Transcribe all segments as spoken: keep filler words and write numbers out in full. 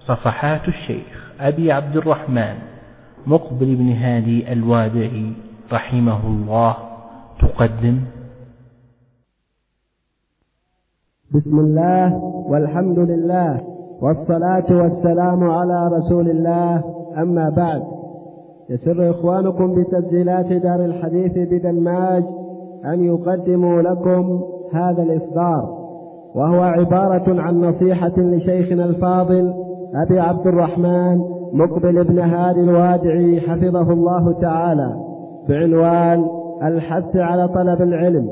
صفحات الشيخ أبي عبد الرحمن مقبل بن هادي الوادعي رحمه الله تقدم. بسم الله والحمد لله والصلاة والسلام على رسول الله، أما بعد. يسر إخوانكم بتسجيلات دار الحديث بدماج أن يقدموا لكم هذا الإصدار، وهو عبارة عن نصيحة لشيخنا الفاضل أبي عبد الرحمن مقبل بن هادي الوادعي حفظه الله تعالى، بعنوان الحث على طلب العلم.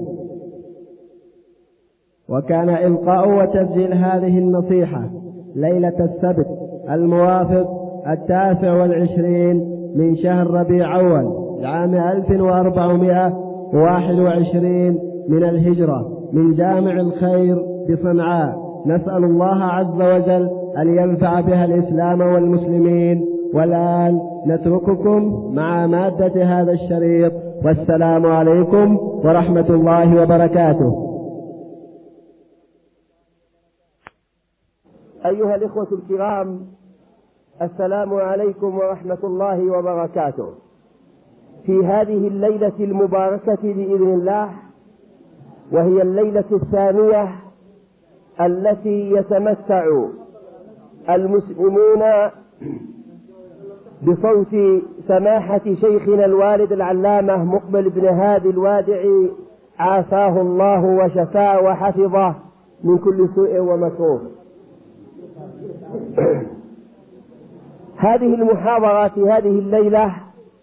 وكان إلقاء وتسجيل هذه النصيحة ليلة السبت الموافق التاسع والعشرين من شهر ربيع أول لعام ألف وأربعمائة وواحد وعشرين من الهجرة، من جامع الخير بصنعاء. نسأل الله عز وجل أن ينفع بها الإسلام والمسلمين. والآن نترككم مع مادة هذا الشريط، والسلام عليكم ورحمة الله وبركاته. أيها الإخوة الكرام، السلام عليكم ورحمة الله وبركاته. في هذه الليلة المباركة بإذن الله، وهي الليلة الثانية التي يتمتع المسلمون بصوت سماحة شيخنا الوالد العلامة مقبل بن هادي الوادعي عافاه الله وشفاه وحفظه من كل سوء ومكروه. هذه المحاضرة في هذه الليلة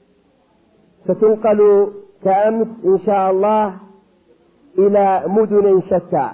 ستنقل كأمس إن شاء الله إلى مدن شتى.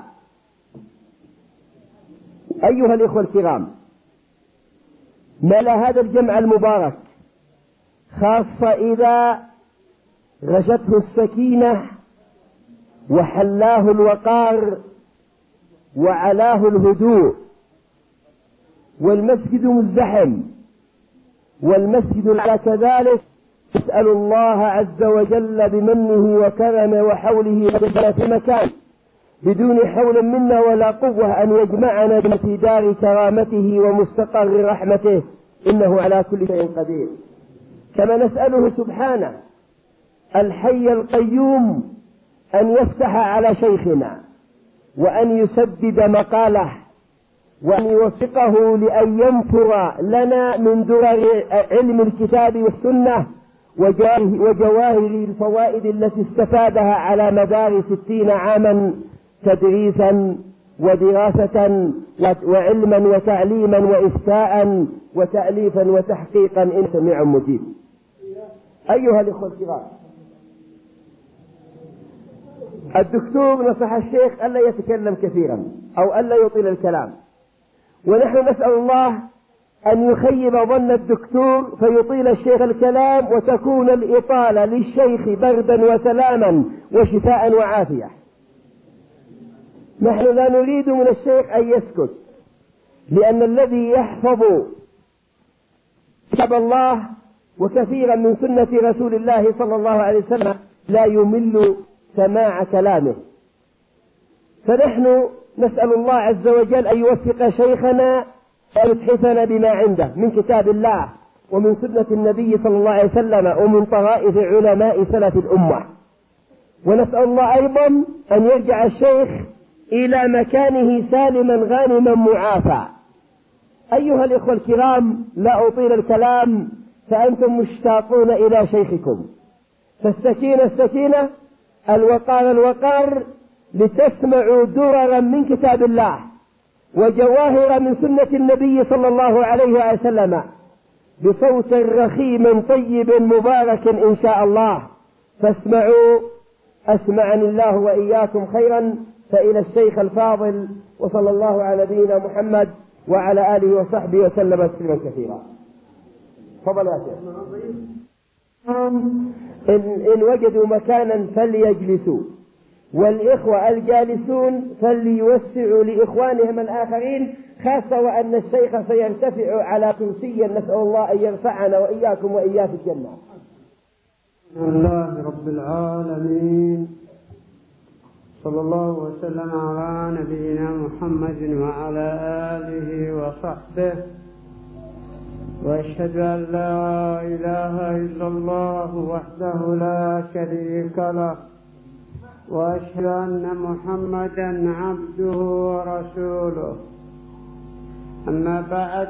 أيها الإخوة الكرام، مال هذا الجمع المبارك، خاصة إذا غشته السكينة وحلاه الوقار وعلاه الهدوء، والمسجد مزدحم والمسجد على كذلك. نسأل الله عز وجل بمنه وكرمه وحوله في مكان بدون حول منا ولا قوة أن يجمعنا في دار كرامته ومستقر رحمته، إنه على كل شيء قدير. كما نسأله سبحانه الحي القيوم أن يفتح على شيخنا وأن يسدد مقاله وأن يوفقه لأن ينثر لنا من درر علم الكتاب والسنة وجواهر الفوائد التي استفادها على مدار ستين عاما تدريسا ودراسة وعلما وتعليما وإفتاء وتأليفا وتحقيقا، إن سميع مجيب. أيها الإخوة الكرام، الدكتور نصح الشيخ ألا يتكلم كثيرا أو ألا يطيل الكلام، ونحن نسأل الله أن يخيب ظن الدكتور فيطيل الشيخ الكلام، وتكون الإطالة للشيخ بردا وسلاما وشفاء وعافية. نحن لا نريد من الشيخ أن يسكت، لأن الذي يحفظ كتاب الله وكثيرا من سنة رسول الله صلى الله عليه وسلم لا يمل سماع كلامه. فنحن نسأل الله عز وجل أن يوفق شيخنا ويتحفنا بما عنده من كتاب الله ومن سنة النبي صلى الله عليه وسلم ومن طرائف علماء سلف الأمة. ونسأل الله أيضا أن يرجع الشيخ إلى مكانه سالما غانما معافى. أيها الإخوة الكرام، لا أطيل الكلام فأنتم مشتاقون إلى شيخكم، فالسكينة السكينة، الوقار الوقار، لتسمعوا دررا من كتاب الله وجواهر من سنة النبي صلى الله عليه وسلم بصوت رخيم طيب مبارك إن شاء الله. فاسمعوا، أسمعني الله وإياكم خيرا. فإلى الشيخ الفاضل، وصلى الله على نبينا محمد وعلى آله وصحبه وسلم تسليما كثيرا. تفضل يا شيخ. إن, إن وجدوا مكانا فليجلسوا، والإخوة الجالسون فليوسعوا لإخوانهم الآخرين، خاصة وأن الشيخ سيرتفع على كرسي، نسأل الله أن يرفعنا وإياكم وإياه في الجنة. الحمد لله رب العالمين، صلى الله وسلم على نبينا محمد وعلى آله وصحبه وأشهد أن لا إله إلا الله وحده لا شريك له وأشهد أن محمدا عبده ورسوله. أما بعد،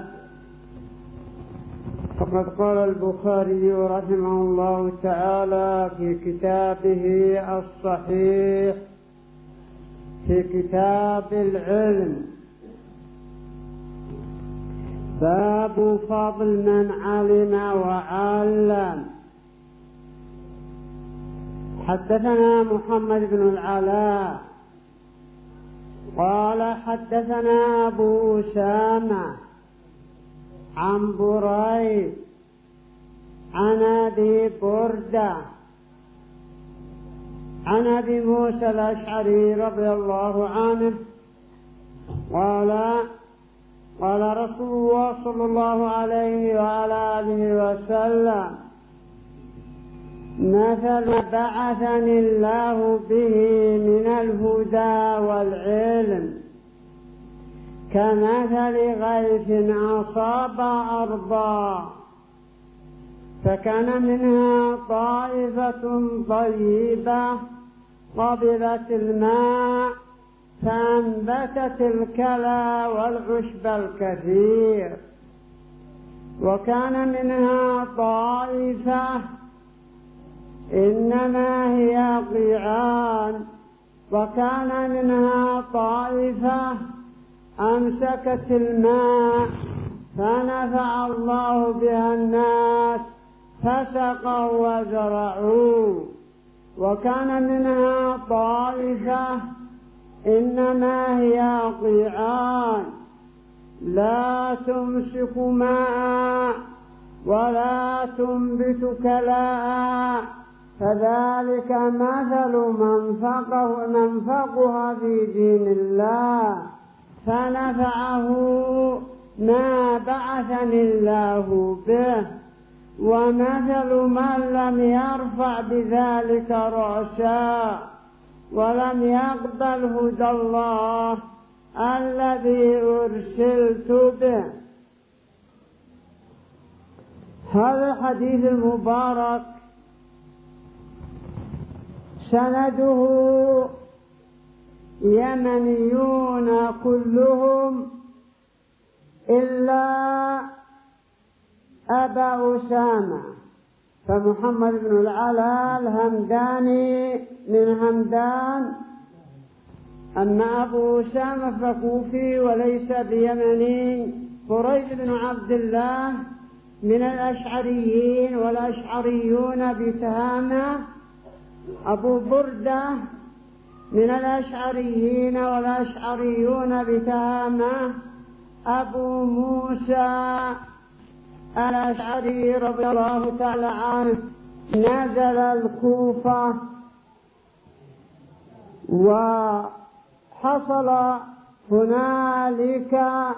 فقد قال البخاري رحمه الله تعالى في كتابه الصحيح في كتاب العلم: باب فضل من علم وعلم. حدثنا محمد بن العلاء قال حدثنا أبو أسامة عن بريد عن أبي بردة عن أبي موسى الأشعري رضي الله عنه قال قال رسول الله صلى الله عليه وعلى آله وسلم: مثل ما بعثني الله به من الهدى والعلم كمثل غيث أصاب أرضا فكان منها طائفة طيبة قبلت الماء فأنبتت الكلى والعشب الكثير، وكان منها طائفة إنما هي قيعان، وكان منها طائفة أمسكت الماء فنفع الله بها الناس فسقوا وزرعوا، وكان منها طائفة إنما هي قيعان لا تمسك ماء ولا تنبت كلاء، فذلك مثل من فقه من فقه في دين الله فنفعه ما بعثني الله به، ومثل من لم يرفع بذلك رأسا ولم يقبل هدى الله الذي أرسلت به. هذا الحديث المبارك سنده يمنيون كلهم إلا أبا أسامة، فمحمد بن العلاء الهمداني من همدان، أما أبو أسامة فكوفي وليس بيمني. بريد بن عبد الله من الأشعريين والأشعريون بتهامة. أبو بردة من الأشعريين والأشعريون بتهامة. أبو موسى الأشعري رضي الله تعالى عنه نزل الكوفة، وحصل هنالك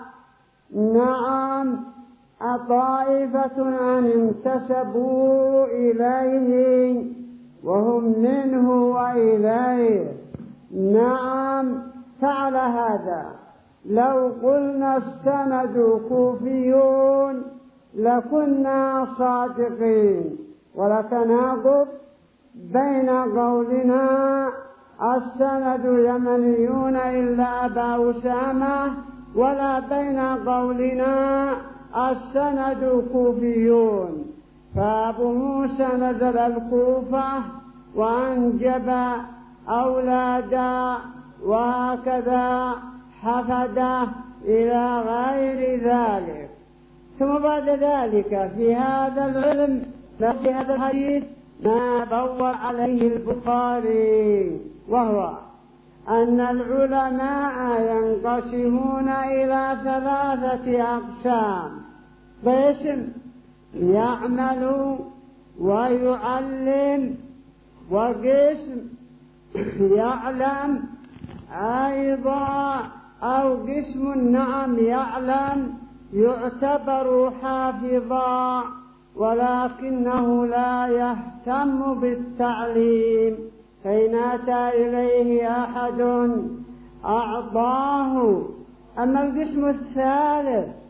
نعم طائفة أن انتسبوا إليه وهم منه وإليه. نعم فعل هذا. لو قلنا السند كوفيون لكنا صادقين، ولا تناقض بين قولنا السند يمنيون إلا أبا أسامة ولا بين قولنا السند كوفيون. فأبو موسى نزل الكوفة وأنجب أولادا وهكذا حفد إلى غير ذلك. ثم بعد ذلك في هذا العلم في هذا الحديث ما بوّر عليه البخاري، وهو أن العلماء ينقسمون إلى ثلاثة أقسام: قسم يعمل ويعلم، وقسم يعلم أيضا، أو قسم نعم يعلم يعتبر حافظا ولكنه لا يهتم بالتعليم، فإن أتى إليه أحد أعطاه. أما القسم الثالث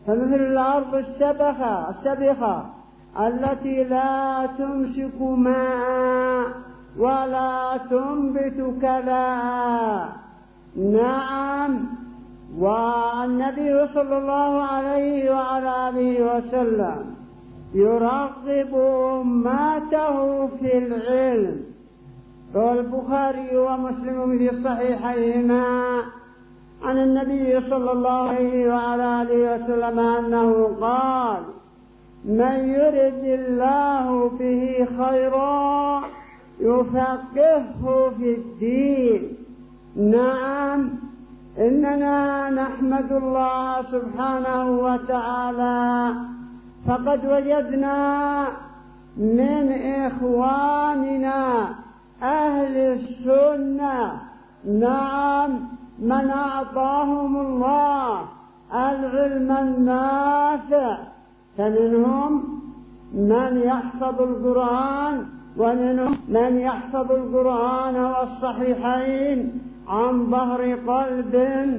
فمثل الأرض السبخة السبخة التي لا تمسك ماء ولا تنبت كلاء. نعم. والنبي صلى الله عليه وعلى آله وسلم يرغب أمته في العلم. روى البخاري ومسلم في صحيحيهما عن النبي صلى الله عليه وعلى آله وسلم أنه قال: من يرد الله به خيرا يفقهه في الدين. نعم. إننا نحمد الله سبحانه وتعالى، فقد وجدنا من إخواننا أهل السنة نعم من أعطاهم الله العلم النافع، فمنهم من يحفظ القرآن، ومنهم من يحفظ القرآن والصحيحين عن ظهر قلب،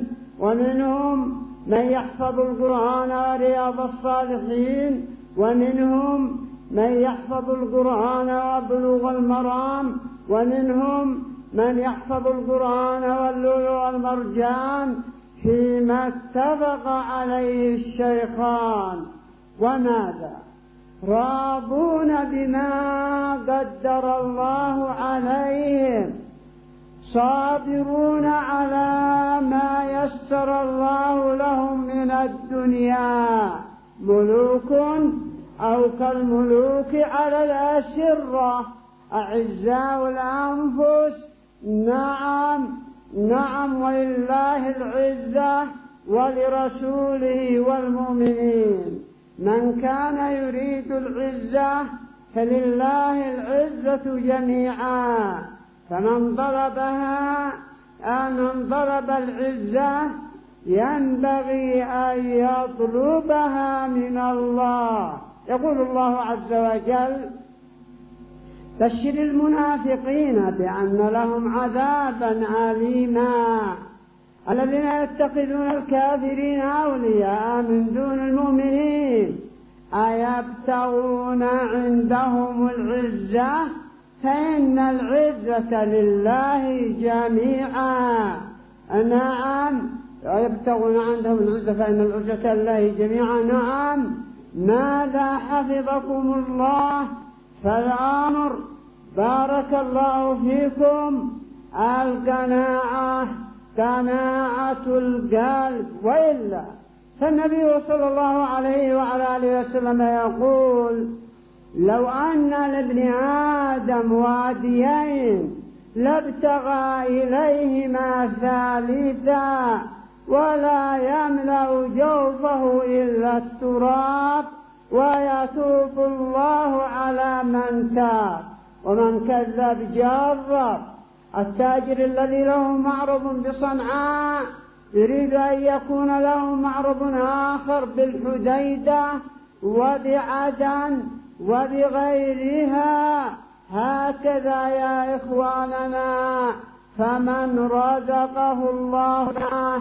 ومنهم من يحفظ القرآن ورياض الصالحين، ومنهم من يحفظ القرآن وبلوغ المرام، ومنهم من يحفظ القرآن واللؤلؤ والمرجان فيما اتفق عليه الشيخان. وماذا؟ راضون بما قدر الله عليهم، صابرون على ما يسر الله لهم من الدنيا، ملوك أو كالملوك على الأسرة، أعزاء الأنفس. نعم نعم. ولله العزة ولرسوله والمؤمنين. من كان يريد العزة فلله العزة جميعا، فمن ضربها أو من ضرب العزة ينبغي أن يطلبها من الله. يقول الله عز وجل: بشر المنافقين بأن لهم عذابا أليما الذين يتخذون الكافرين أولياء من دون المؤمنين أيبتغون عندهم العزة فإن العزة لله جميعا. نعم. يبتغون عندهم العزة فإن العزة لله جميعا. نعم. ماذا حفظكم الله؟ فالأمر بارك الله فيكم القناعة، قناعة القلب. وإلا فالنبي صلى الله عليه وعلى آله وسلم يقول: لو أن لابن آدم واديين لابتغى إليهما ثالثا ولا يملأ جوفه إلا التراب ويتوب الله على من تاب ومن كذب جرب. التاجر الذي له معرض بصنعاء يريد أن يكون له معرض آخر بالحديدة وبعدن وبغيرها. هكذا يا إخواننا، فمن رزقه الله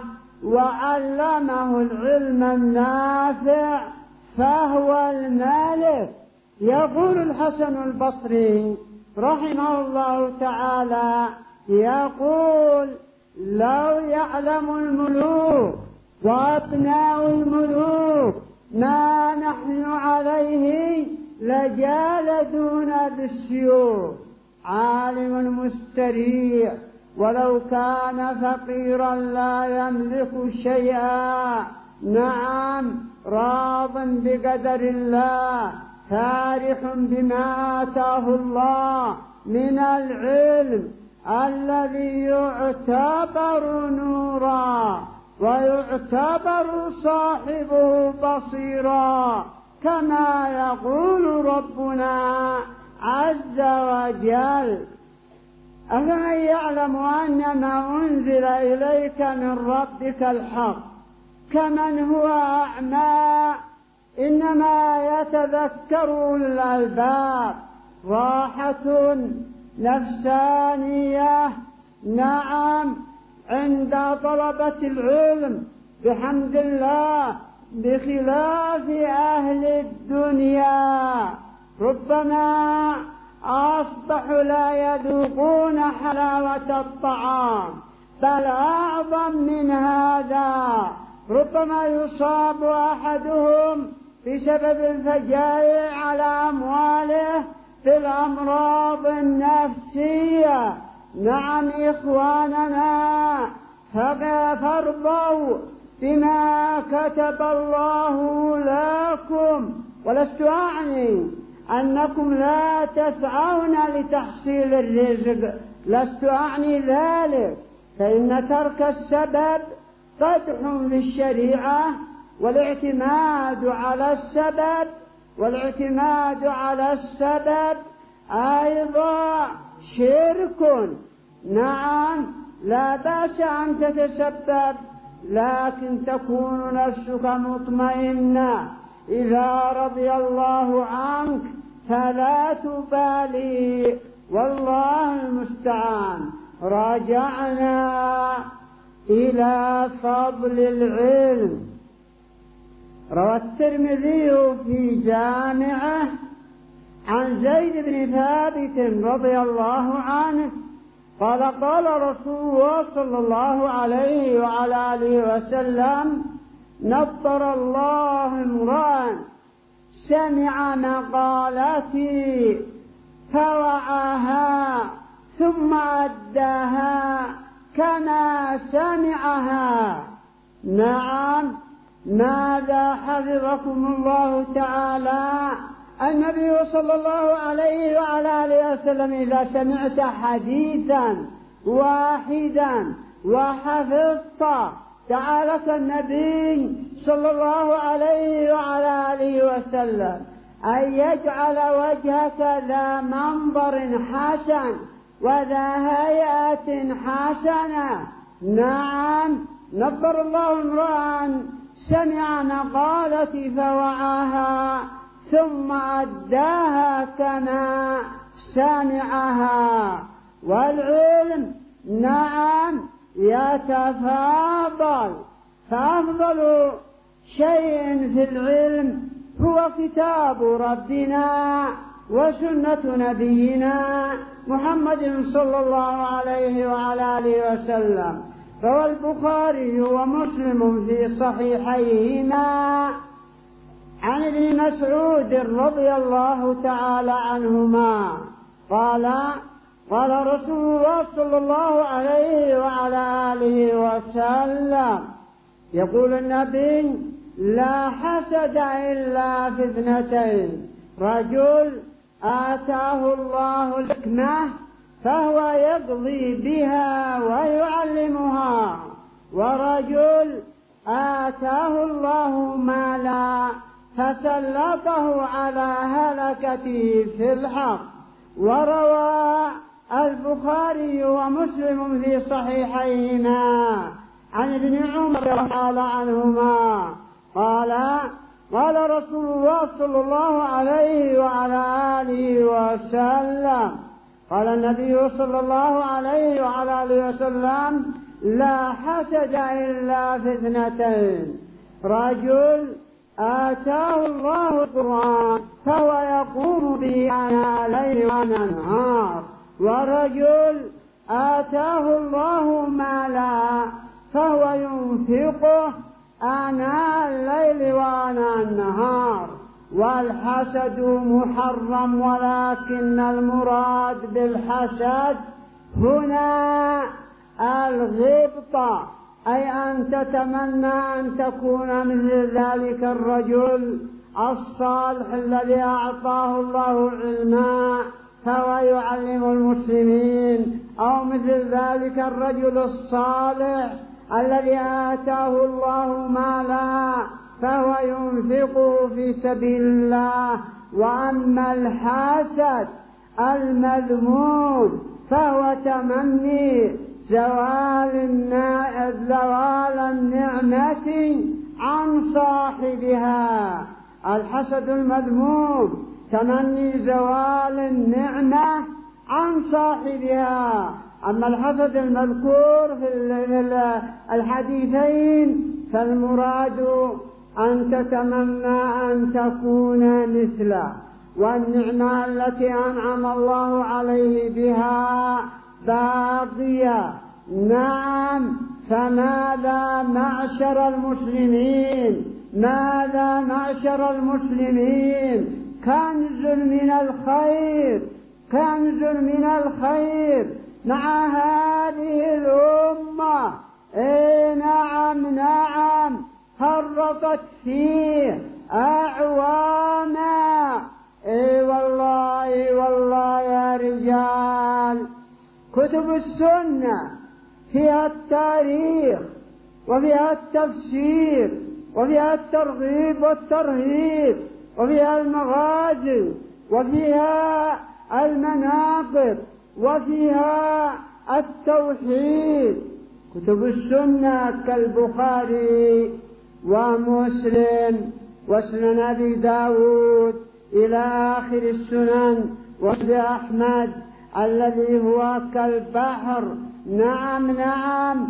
وعلمه العلم النافع فهو المالك. يقول الحسن البصري رحمه الله تعالى، يقول: لو يعلم الملوك وأبناء الملوك ما نحن عليه لجالدونا بالسيوف. عالم مستريع ولو كان فقيرا لا يملك شيئا. نعم. راض بقدر الله، فارح بما آتاه الله من العلم الذي يعتبر نورا ويعتبر صاحبه بصيرا، كما يقول ربنا عز وجل: أفمن يعلم أن ما أنزل إليك من ربك الحق كمن هو أعمى إنما يتذكر أولو الألباب. راحة نفسانية. نعم. عند طلبة العلم بحمد الله بخلاف أهل الدنيا ربما أصبحوا لا يذوقون حلاوة الطعام، بل أعظم من هذا ربما يصاب أحدهم بسبب الفجائع على أمواله بالأمراض النفسية. نعم إخواننا، فارضوا بما كتب الله لكم، ولست أعني أنكم لا تسعون لتحصيل الرزق، لست أعني ذلك، فإن ترك السبب قدح في الشريعة، والاعتماد على السبب والاعتماد على السبب أيضا شرك. نعم لا بأس أن تتسبب، لكن تكون نفسك مطمئنة، إذا رضي الله عنك فلا تبالي، والله المستعان. راجعنا إلى فضل العلم. روى الترمذي في جامعه عن زيد بن ثابت رضي الله عنه قال قال رسول الله صلى الله عليه وعلى آله وسلم: نضر الله امرأ سمع مقالتي فوعاها ثم أداها كما سمعها. نعم، ماذا حفظكم الله تعالى؟ النبي صلى الله عليه وعلى آله وسلم إذا سمعت حديثا واحدا وحفظت دعالك النبي صلى الله عليه وعلى آله وسلم أن يجعل وجهك ذا منظر حسن وذا هيئة حسنة. نعم، نظر الله امرأ سمع مقالتي فوعاها ثم أداها كما سمعها. والعلم نعم يتفاضل، فأفضل شيء في العلم هو كتاب ربنا وسنة نبينا محمد صلى الله عليه وعلى آله وسلم. روى البخاري ومسلم في صحيحيهما عن ابن مسعود رضي الله تعالى عنهما قال قال رسول الله صلى الله عليه وعلى آله وسلم: يقول النبي: لا حسد إلا في اثنتين، رجل آتاه الله الحكمة فهو يقضي بها ويعلمها، ورجل آتاه الله مالا فسلطه على هلكته في الحق. وروى البخاري ومسلم في صحيحيهما عن ابن عمر رضي الله عنهما قال قال رسول الله صلى الله عليه وعلى آله وسلم: قال النبي صلى الله عليه وعلى آله وسلم: لا حسد إلا في اثنتين، رجل آتاه الله القرآن فهو يقوم به آناء الليل والنهار، ورجل آتاه الله مالا فهو ينفقه آناء الليل وآناء النهار. والحسد محرم، ولكن المراد بالحسد هنا الغبطة، أي أن تتمنى أن تكون مثل ذلك الرجل الصالح الذي أعطاه الله علما فهو يعلم المسلمين، أو مثل ذلك الرجل الصالح الذي آتاه الله مالا فهو ينفقه في سبيل الله. وأما الحاسد المذموم فهو تمني زوال زوال النعمة عن صاحبها. الحسد المذموم تمني زوال النعمة عن صاحبها. أما الحسد المذكور في الحديثين فالمراد أن تتمنى أن تكون مثله، والنعمة التي أنعم الله عليه بها باقية. نعم، فماذا معشر المسلمين، ماذا معشر المسلمين؟ كنز من الخير، كنز من الخير مع هذه الأمة. إيه نعم نعم، فرطت فيه أعواما. إيه والله والله يا رجال، كتب السنة فيها التاريخ وفيها التفسير وفيها الترغيب والترهيب وفيها المغازي وفيها المناقب وفيها التوحيد. كتب السنة كالبخاري ومسلم وسنن أبي داود إلى آخر السنن، وسنن أحمد الذي هو كالبحر. نعم نعم،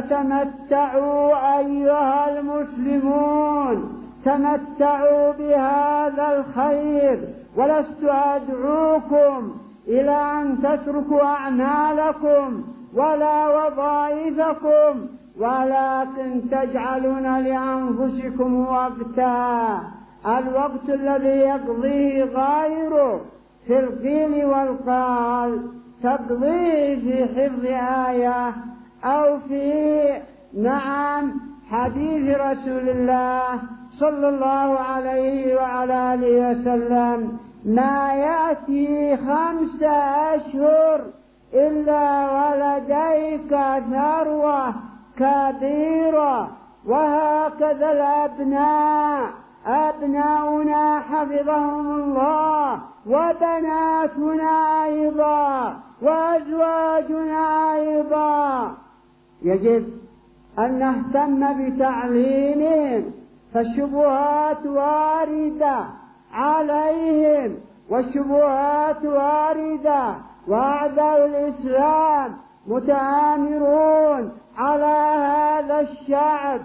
فتمتعوا أيها المسلمون، تمتعوا بهذا الخير، ولست أدعوكم إلى أن تتركوا أعمالكم ولا وظائفكم، ولكن تجعلون لأنفسكم وقتا، الوقت الذي يقضيه غيره في القيل والقال تقضيه في حفظ آية أو في نعم حديث رسول الله صلى الله عليه وعلى آله وسلم. ما يأتي خمس أشهر إلا ولديك ثروة كبيرة. وهكذا الأبناء، أبناؤنا حفظهم الله، وبناتنا أيضا، وأزواجنا أيضا، يجب أن نهتم بتعليمهم، فالشبهات واردة عليهم، والشبهات واردة، وأعداء الإسلام متآمرون على هذا الشعب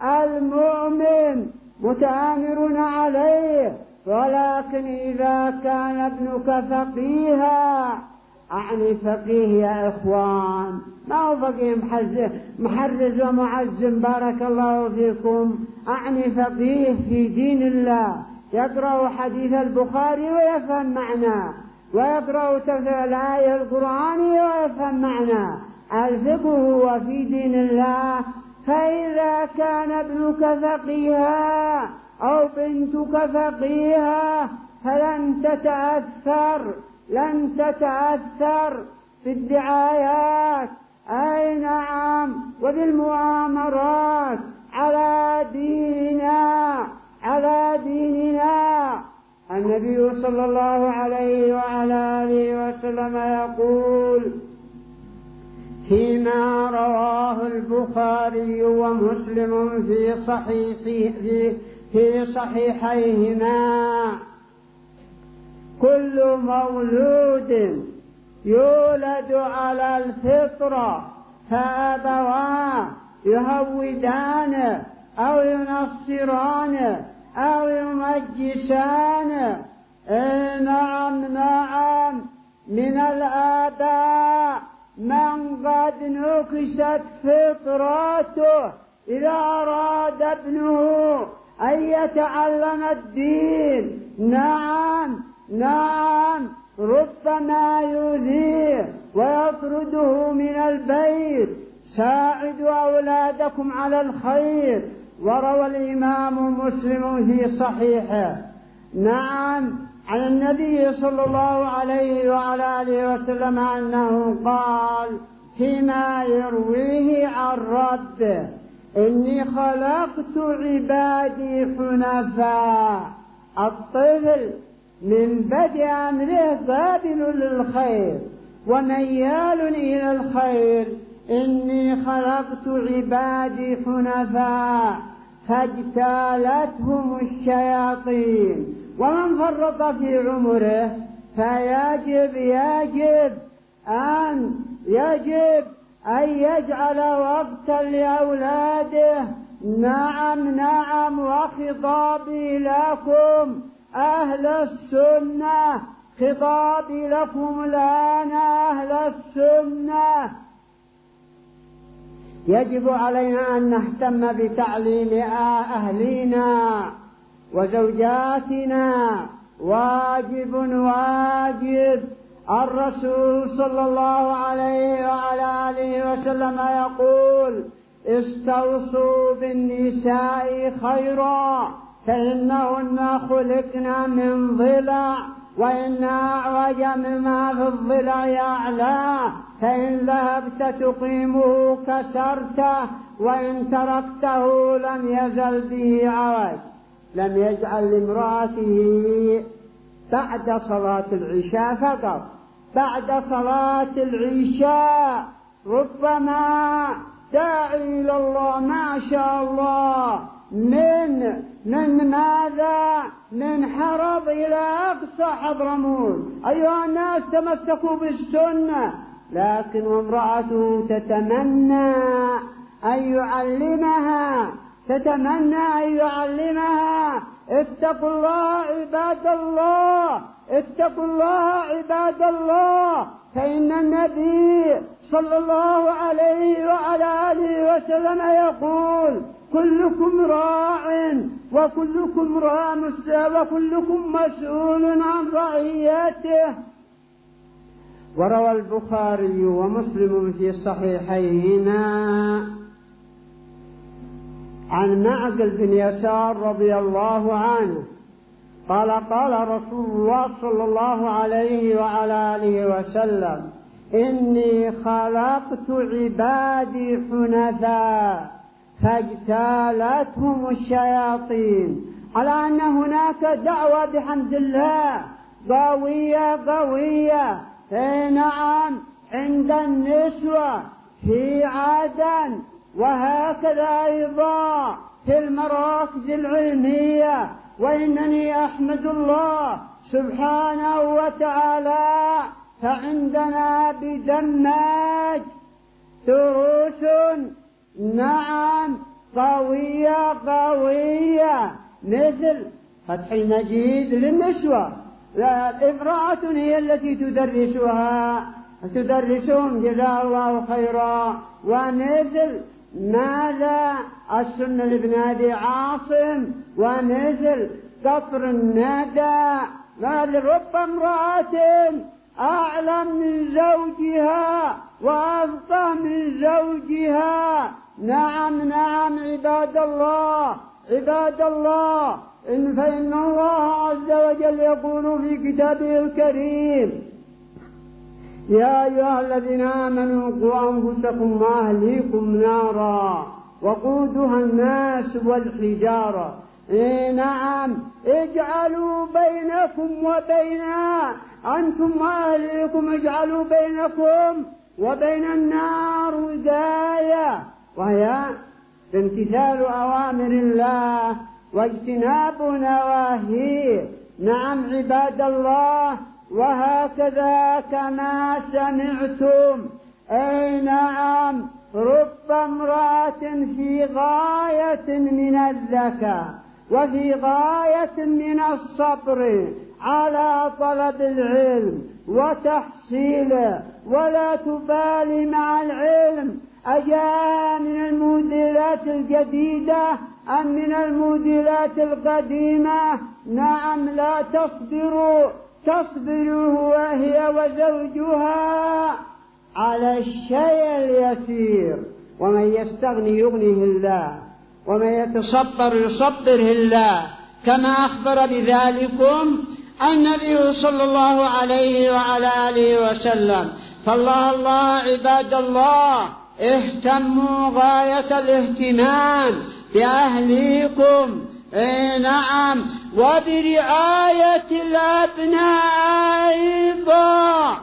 المؤمن، متآمرون عليه. ولكن إذا كان ابنك فقيها، أعني فقيه يا إخوان، ما هو فقيه محرز ومعزم بارك الله فيكم، أعني فقيه في دين الله، يقرأ حديث البخاري ويفهم معناه، ويقرأ تفسير الآية القرآنية ويفهم معناه. الفقه هو في دين الله. فإذا كان ابنك فقيها أو بنتك فقيها فلن تتأثر، لن تتأثر بالدعايات، أي نعم، وبالمؤامرات على ديننا، على ديننا. النبي صلى الله عليه وعلى آله وسلم يقول فيما رواه البخاري ومسلم في صحيحه في, في صحيحيهما: كل مولود يولد على الفطرة فأبواه يهودانه أو ينصرانه أو يمجسانه. نعم نعم، من الآباء من قد نكست فطرته إذا أراد ابنه أن يتعلم الدين، نعم نعم، ربما يؤذيه ويطرده من البيت. ساعدوا أولادكم على الخير. وروى الإمام مسلم في صحيحه نعم عن النبي صلى الله عليه وعلى آله وسلم أنه قال فيما يرويه عن ربه: إني خلقت عبادي حنفاء. الطفل من بدء أمره قابل للخير وميال إلى الخير. إني خلقت عبادي حنفاء فاجتالتهم الشياطين. ومن فرط في عمره فيجب يجب أن يجب أن يجعل وقتا لأولاده نعم نعم، وخطابي لكم أهل السنة، خطابي لكم الآن أهل السنة. يجب علينا أن نهتم بتعليم أهلينا وزوجاتنا، واجب واجب. الرسول صلى الله عليه وعلى آله وسلم يقول: استوصوا بالنساء خيرا فإنهن خلقن من ضلع، وإن أعوج مما في الضلع أعلاه، فإن ذهبت تقيمه كسرته، وإن تركته لم يزل به عوج. لم يجعل لامرأته بعد صلاة العشاء فقط، بعد صلاة العشاء ربما داعي إلى الله ما شاء الله من من ماذا؟ من حرب إلى أقصى حضرموت. أيها الناس تمسكوا بالسنة، لكن وامرأته تتمنى أن يعلمها، تتمنى أن يعلمها. اتقوا الله عباد الله، اتقوا الله عباد الله، فإن النبي صلى الله عليه وعلى آله وسلم يقول: كلكم راع وكلكم رامس وكلكم مسؤول عن رعيته. وروى البخاري ومسلم في صحيحيهما عن معقل بن يسار رضي الله عنه قال: قال رسول الله صلى الله عليه وعلى آله وسلم: إني خلقت عبادي حنفاء فاجتالتهم الشياطين. على أن هناك دعوة بحمد الله قوية قوية، نعم، عند النسوة في عدن، وهكذا أيضا في المراكز العلمية. وإنني أحمد الله سبحانه وتعالى، فعندنا بدماج دروس نعم قوية قوية، مثل فتح المجيد للنسوة، امرأة هي التي تدرسها تدرسهم جزاه الله خيرا. ومثل ماذا؟ السنة لابن أبي عاصم، ومثل قطر الندى. رب امرأة أعلم من زوجها وأفقه من زوجها. نعم نعم عباد الله، عباد الله، إن فإن الله عز وجل يقول في كتابه الكريم: يا أيها الذين آمنوا قوا أنفسكم وأهليكم نارا وقودها الناس والحجارة. إيه نعم، اجعلوا بينكم وبينها، أنتم وأهليكم اجعلوا بينكم وبين النار وقاية، وهي امتثال أوامر الله واجتناب نواهيه. نعم عباد الله، وهكذا كما سمعتم، أي نعم، رب امرأة في غاية من الذكاء وفي غاية من الصبر على طلب العلم وتحصيله، ولا تبالي مع العلم أجاء من الموديلات الجديدة أم من الموديلات القديمة. نعم، لا تصبر تصبر وهي وزوجها على الشيء اليسير، ومن يستغني يغنيه الله، ومن يتصبر يصبره الله، كما أخبر بذلكم النبي صلى الله عليه وعلى آله وسلم. فالله الله عباد الله، اهتموا غاية الاهتمام بأهليكم، اي نعم، وبرعاية الأبناء أيضا،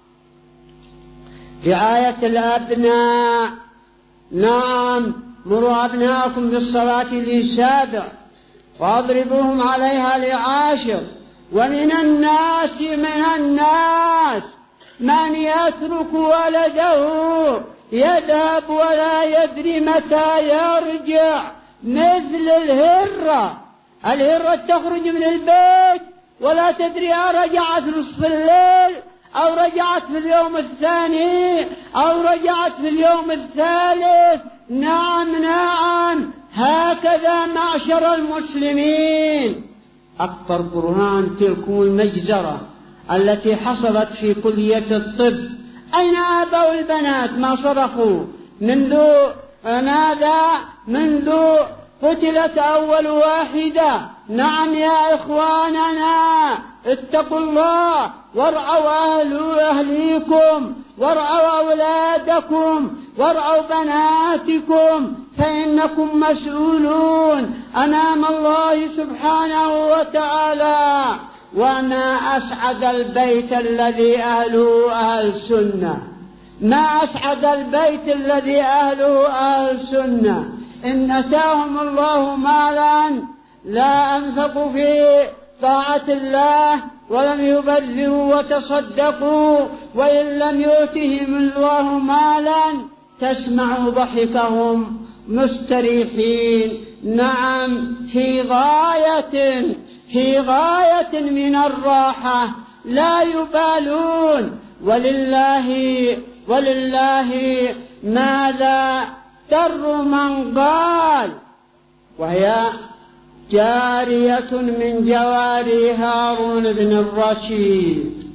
رعاية الأبناء. نعم، مروا أبناءكم بالصلاة للسابع واضربوهم عليها لعاشر. ومن الناس من الناس من يترك ولده يذهب ولا يدري متى يرجع، مثل الهرة. الهرة تخرج من البيت ولا تدري رجعت نصف الليل أو رجعت في اليوم الثاني أو رجعت في اليوم الثالث. نعم نعم، هكذا معشر المسلمين. أكبر برهان تلكم المجزرة التي حصلت في كلية الطب. أين آباء البنات ما صرخوا منذ ماذا؟ منذ قتلت أول واحدة. نعم يا إخواننا، اتقوا الله وارعوا أهل أهليكم وارعوا أولادكم وارعوا بناتكم، فإنكم مسؤولون أمام الله سبحانه وتعالى. وما أسعد البيت الذي أهله أهل السنة، ما أسعد البيت الذي أهله أهل السنة. إن أتاهم الله مالا لا أنفقوا في طاعة الله ولم يبذروا وتصدقوا، وإن لم يؤتهم الله مالا تسمع ضحكهم مستريحين. نعم، في غاية في غاية من الراحة، لا يبالون. ولله ولله ماذا در من قال، وهي جارية من جواري هارون بن الرشيد،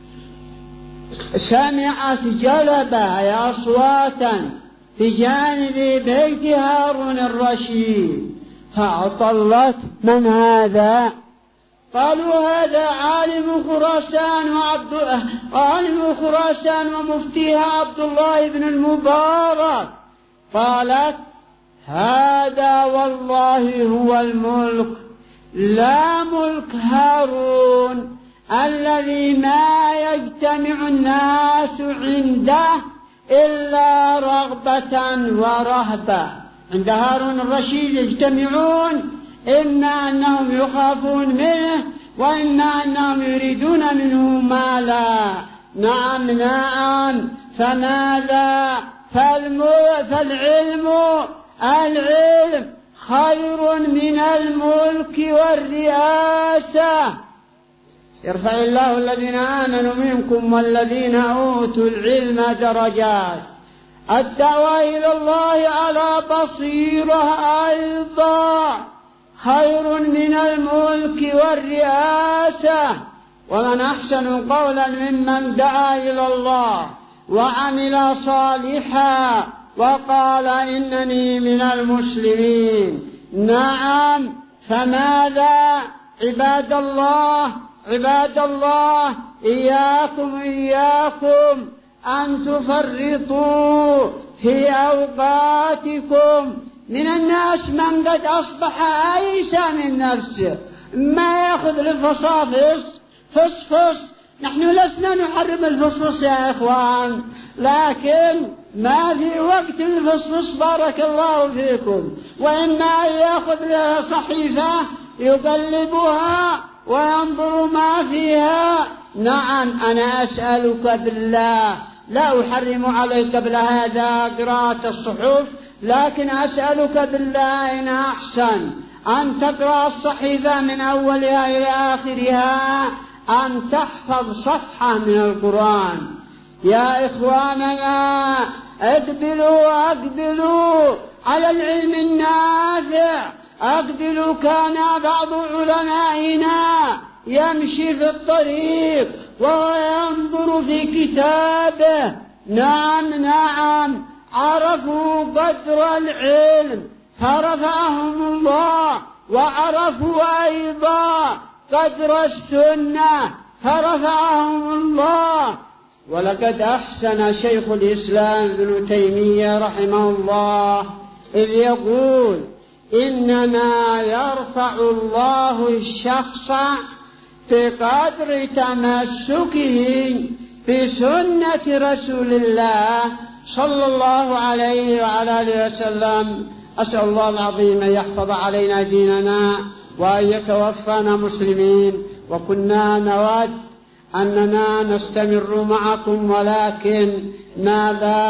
سمعت جلبة أصواتا في جانب بيت هارون الرشيد فأطلت: من هذا؟ قالوا: هذا عالم خراسان وعبد عالم خراسان ومفتيها عبد الله بن المبارك. قالت: هذا والله هو الملك، لا ملك هارون الذي ما يجتمع الناس عنده إلا رغبة ورهبة. عند هارون الرشيد يجتمعون إما أنهم يخافون منه وإما أنهم يريدون منه مالا. نعم نعم، فماذا؟ فالعلم العلم خير من الملك والرئاسة. يرفع الله الذين آمنوا منكم والذين أوتوا العلم درجات. الدعوة إلى الله على بصيرة أيضا خير من الملك والرئاسة. ومن أحسن قولا ممن دعا إلى الله وعمل صالحا وقال إنني من المسلمين. نعم، فماذا؟ عباد الله عباد الله، إياكم إياكم أن تفرطوا في أوقاتكم. من الناس من قد أصبح أيسى من نفسه، ما يأخذ الفصافص فصفص. نحن لسنا نحرم الفصفص يا إخوان، لكن ما في وقت الفصفص بارك الله فيكم. وإما أن يأخذ لها صحيفة يقلبها وينظر ما فيها. نعم، أنا أسألك بالله، لا أحرم عليك قبل هذا قراءة الصحف، لكن أسألك بالله إن أحسن أن تقرأ الصحيفة من أولها إلى آخرها، أن تحفظ صفحة من القرآن. يا إخواننا، اقبلوا اقبلوا على العلم النافع، اقبلوا. كان بعض علمائنا يمشي في الطريق وينظر في كتابه. نعم نعم، عرفوا قدر العلم فرفعهم الله، وعرفوا أيضا قدر السنة فرفعهم الله. ولقد أحسن شيخ الإسلام ابن تيمية رحمه الله إذ يقول: إنما يرفع الله الشخص بقدر تمسكه بسنة رسول الله صلى الله عليه وعلى آله وسلم. أسأل الله العظيم أن يحفظ علينا ديننا وأن يتوفانا مسلمين. وكنا نود أننا نستمر معكم، ولكن ماذا؟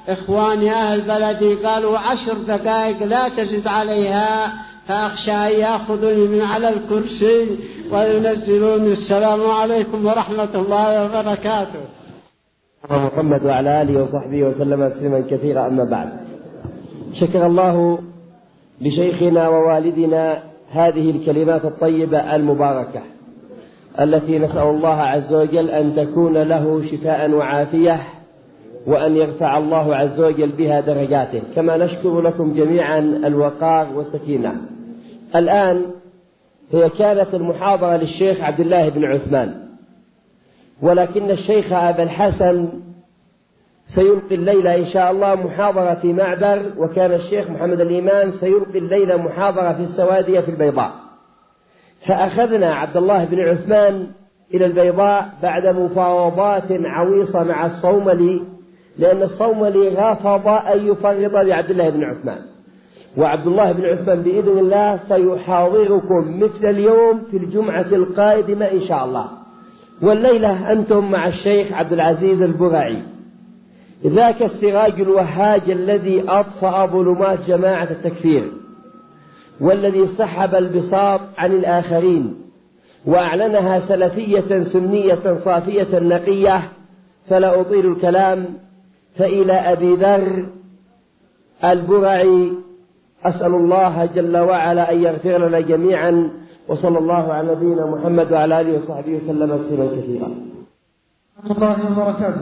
إخواني أهل بلدي قالوا عشر دقائق لا تزد عليها، فأخشى أن يأخذوني من على الكرسي وينزلوني. السلام عليكم ورحمة الله وبركاته. محمد وعلى آله وصحبه وسلم تسليما كثيرا. أما بعد، شكر الله لشيخنا ووالدنا هذه الكلمات الطيبة المباركة التي نسأل الله عز وجل أن تكون له شفاء وعافية، وأن يرفع الله عز وجل بها درجاته، كما نشكر لكم جميعا الوقار والسكينة. الآن هي كانت المحاضرة للشيخ عبد الله بن عثمان، ولكن الشيخ أبا الحسن سيلقي الليلة إن شاء الله محاضرة في معبر، وكان الشيخ محمد الإمام سيلقي الليلة محاضرة في السوادية في البيضاء. فأخذنا عبد الله بن عثمان إلى البيضاء بعد مفاوضات عويصة مع الصوملي، لأن الصوملي رفض أن يفرط بعبد الله بن عثمان، وعبد الله بن عثمان بإذن الله سيحاضركم مثل اليوم في الجمعة القادمة إن شاء الله. والليلة أنتم مع الشيخ عبد العزيز البرعي، ذاك السراج الوهاج الذي أطفأ ظلمات جماعة التكفير، والذي سحب البساط عن الآخرين وأعلنها سلفية سنية صافية نقية. فلا أطيل الكلام، فإلى أبي ذر البرعي أسأل الله جل وعلا أن يغفر لنا جميعا، وصلى الله على نبينا محمد وعلى آله وصحبه وسلم تسليما كثيرا. الله وبركاته.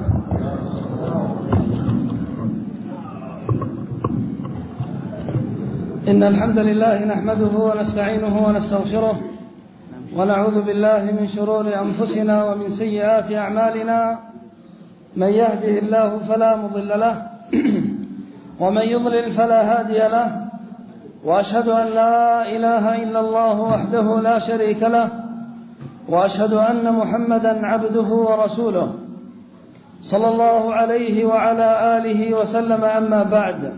إن الحمد لله نحمده ونستعينه ونستغفره، ونعوذ بالله من شرور أنفسنا ومن سيئات أعمالنا. من يهده الله فلا مضل له ومن يضلل فلا هادي له، وأشهد أن لا إله إلا الله وحده لا شريك له، وأشهد أن محمدا عبده ورسوله صلى الله عليه وعلى آله وسلم. أما بعد،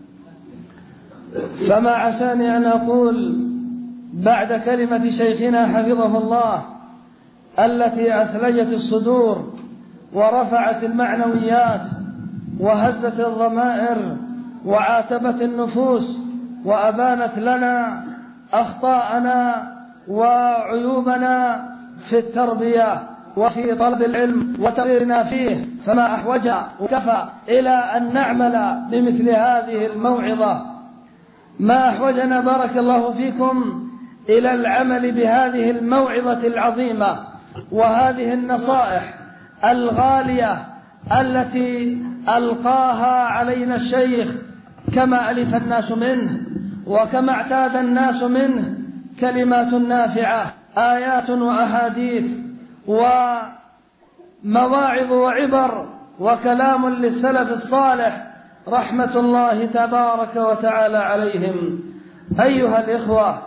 فما عساني أن أقول بعد كلمة شيخنا حفظه الله التي أثلجت الصدور ورفعت المعنويات وهزت الضمائر وعاتبت النفوس وأبانت لنا أخطاءنا وعيوبنا في التربية وفي طلب العلم وتغييرنا فيه، فما أحوج وكفى إلى أن نعمل بمثل هذه الموعظة. ما أحوجنا بارك الله فيكم إلى العمل بهذه الموعظة العظيمة وهذه النصائح الغالية التي ألقاها علينا الشيخ، كما ألف الناس منه وكما اعتاد الناس منه، كلمات نافعة، آيات وأحاديث ومواعظ وعبر وكلام للسلف الصالح رحمة الله تبارك وتعالى عليهم. أيها الإخوة،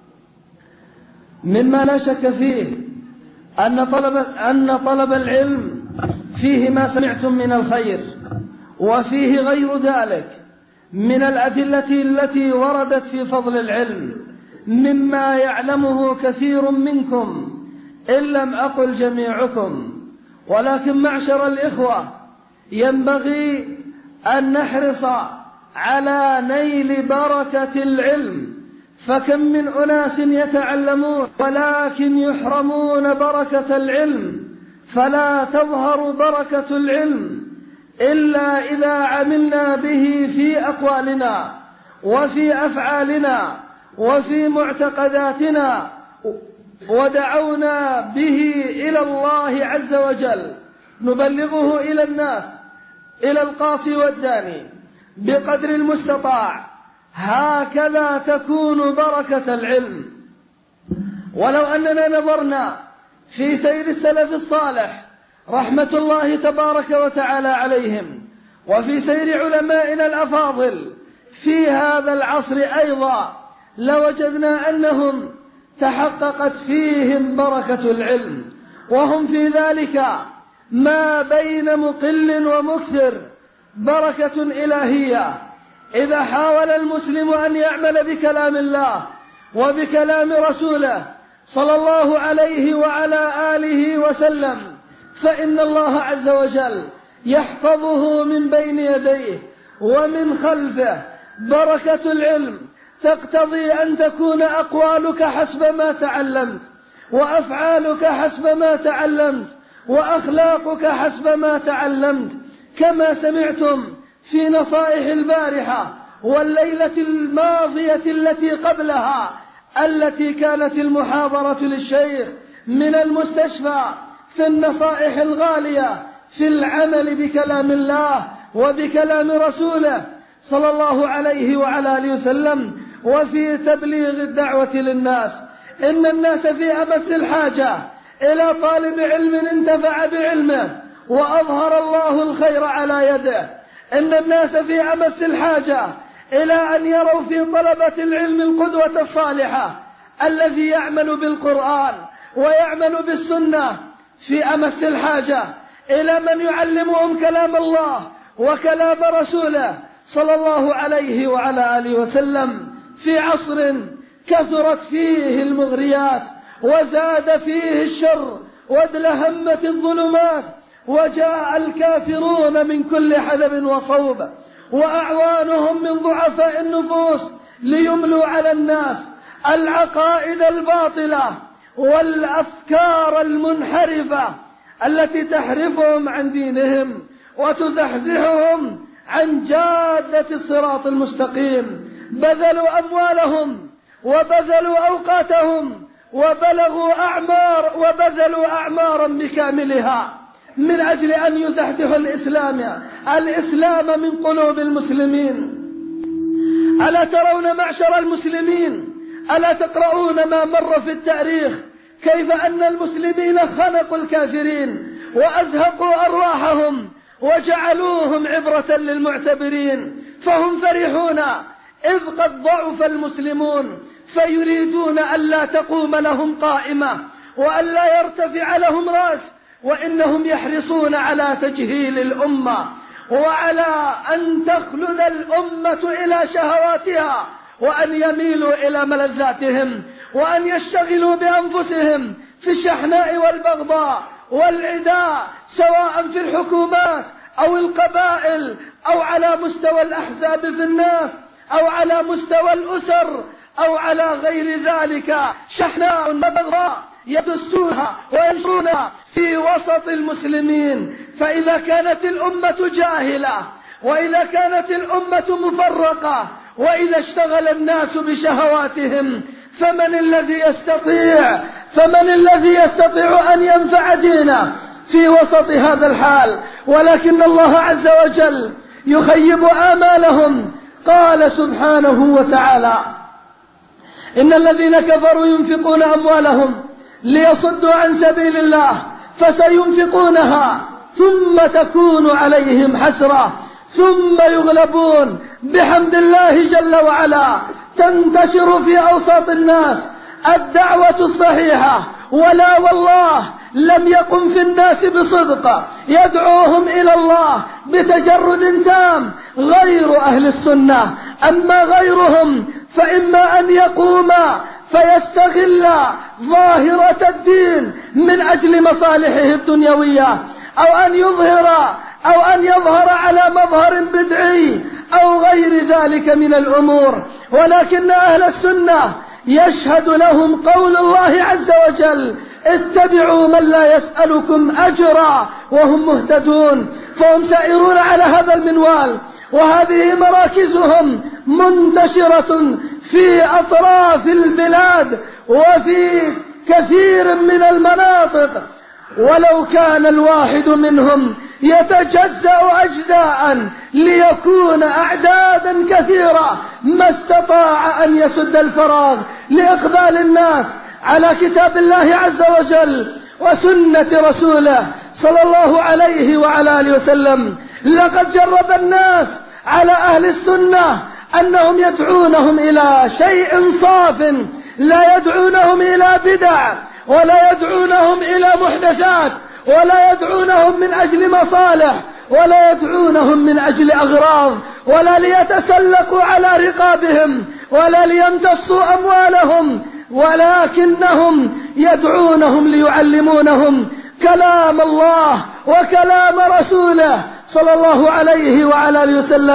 مما لا شك فيه أن طلب, أن طلب العلم فيه ما سمعتم من الخير، وفيه غير ذلك من الأدلة التي وردت في فضل العلم مما يعلمه كثير منكم إن لم أقل جميعكم. ولكن معشر الإخوة، ينبغي أن نحرص على نيل بركة العلم، فكم من أناس يتعلمون ولكن يحرمون بركة العلم، فلا تظهر بركة العلم إلا إذا عملنا به في أقوالنا وفي أفعالنا وفي معتقداتنا، ودعونا به إلى الله عز وجل، نبلغه إلى الناس، إلى القاصي والداني بقدر المستطاع. هكذا تكون بركة العلم. ولو أننا نظرنا في سير السلف الصالح رحمة الله تبارك وتعالى عليهم، وفي سير علمائنا الأفاضل في هذا العصر أيضا، لوجدنا أنهم تحققت فيهم بركة العلم، وهم في ذلك ما بين مقل ومكثر بركة إلهية. إذا حاول المسلم أن يعمل بكلام الله وبكلام رسوله صلى الله عليه وعلى آله وسلم، فإن الله عز وجل يحفظه من بين يديه ومن خلفه. بركة العلم تقتضي أن تكون أقوالك حسب ما تعلمت، وأفعالك حسب ما تعلمت، وأخلاقك حسب ما تعلمت، كما سمعتم في نصائح البارحة والليلة الماضية التي قبلها التي كانت المحاضرة للشيخ من المستشفى في النصائح الغالية في العمل بكلام الله وبكلام رسوله صلى الله عليه وعلى آله وسلم، وفي تبليغ الدعوة للناس. إن الناس في أمس الحاجة إلى طالب علم انتفع بعلمه وأظهر الله الخير على يده. إن الناس في أمس الحاجة إلى أن يروا في طلبة العلم القدوة الصالحة الذي يعمل بالقرآن ويعمل بالسنة. في أمس الحاجة إلى من يعلمهم كلام الله وكلام رسوله صلى الله عليه وعلى آله وسلم، في عصر كثرت فيه المغريات وزاد فيه الشر وادلهمت الظلمات، وجاء الكافرون من كل حدب وصوب وأعوانهم من ضعفاء النفوس ليملوا على الناس العقائد الباطلة والأفكار المنحرفة التي تحرفهم عن دينهم وتزحزحهم عن جادة الصراط المستقيم. بذلوا أموالهم وبذلوا أوقاتهم وبلغوا أعمار وبذلوا أعمارا بكاملها من أجل أن يزحزحوا الإسلام الإسلام من قلوب المسلمين. ألا ترون معشر المسلمين، ألا تقرؤون ما مر في التاريخ كيف أن المسلمين خنقوا الكافرين وأزهقوا أرواحهم وجعلوهم عبرة للمعتبرين، فهم فرحون إذ قد ضعف المسلمون فيريدون ألا تقوم لهم قائمة وألا يرتفع لهم رأس، وإنهم يحرصون على تجهيل الأمة وعلى أن تخلد الأمة إلى شهواتها وأن يميلوا إلى ملذاتهم وأن يشتغلوا بأنفسهم في الشحناء والبغضاء والعداء، سواء في الحكومات أو القبائل أو على مستوى الأحزاب في الناس أو على مستوى الأسر أو على غير ذلك. شحناء وبغضاء يدسونها وينشرونها في وسط المسلمين. فإذا كانت الأمة جاهلة وإذا كانت الأمة مفرقة وإذا اشتغل الناس بشهواتهم، فمن الذي يستطيع فمن الذي يستطيع أن ينفع دينه في وسط هذا الحال؟ ولكن الله عز وجل يخيب آمالهم. قال سبحانه وتعالى: إن الذين كفروا ينفقون أموالهم ليصدوا عن سبيل الله فسينفقونها ثم تكون عليهم حسرة ثم يغلبون بحمد الله جل وعلا. تنتشر في أوساط الناس الدعوة الصحيحة، ولا والله لم يقم في الناس بصدق يدعوهم إلى الله بتجرد تام غير أهل السنة. أما غيرهم فإما أن يقوم فيستغل ظاهرة الدين من أجل مصالحه الدنيوية، أو أن يظهر أو أن يظهر على مظهر بدعي أو غير ذلك من الأمور. ولكن أهل السنة يشهد لهم قول الله عز وجل: اتبعوا من لا يسألكم أجرا وهم مهتدون. فهم سائرون على هذا المنوال، وهذه مراكزهم منتشرة في أطراف البلاد وفي كثير من المناطق. ولو كان الواحد منهم يتجزأ أجزاء ليكون أعدادا كثيرة ما استطاع أن يسد الفراغ لإقبال الناس على كتاب الله عز وجل وسنة رسوله صلى الله عليه وعلى آله وسلم. لقد جرب الناس على أهل السنة أنهم يدعونهم إلى شيء صاف، لا يدعونهم إلى بدع ولا يدعونهم إلى محدثات ولا يدعونهم من أجل مصالح ولا يدعونهم من أجل أغراض ولا ليتسلقوا على رقابهم ولا ليمتصوا أموالهم، ولكنهم يدعونهم ليعلمونهم كلام الله وكلام رسوله صلى الله عليه وعلى آله وسلم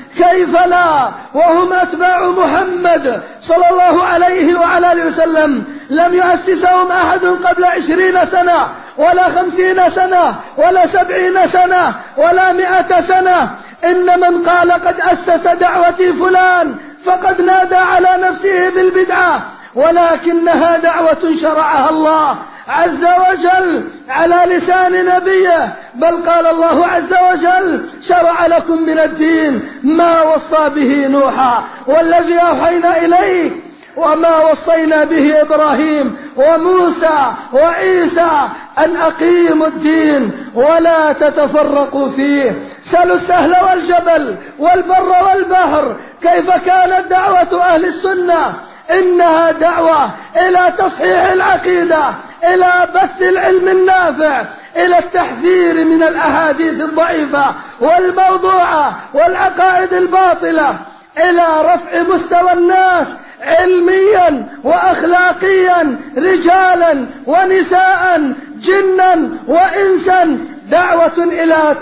كيف لا وهم أتباع محمد صلى الله عليه وعلى آله وسلم، لم يؤسسهم أحد قبل عشرين سنة ولا خمسين سنة ولا سبعين سنة ولا مئة سنة. إن من قال قد أسس دعوتي فلان فقد نادى على نفسه بالبدعة، ولكنها دعوة شرعها الله عز وجل على لسان نبيه. بل قال الله عز وجل: شرع لكم من الدين ما وصى به نوحا والذي أوحينا إليك وما وصينا به إبراهيم وموسى وعيسى أن أقيموا الدين ولا تتفرقوا فيه. سلوا السهل والجبل والبر والبحر كيف كانت دعوة أهل السنة. إنها دعوة إلى تصحيح العقيدة، إلى بث العلم النافع، إلى التحذير من الأحاديث الضعيفة والموضوعة والعقائد الباطلة، إلى رفع مستوى الناس علميا وأخلاقيا، رجالا ونساء، جنا وإنسا. دعوة إلى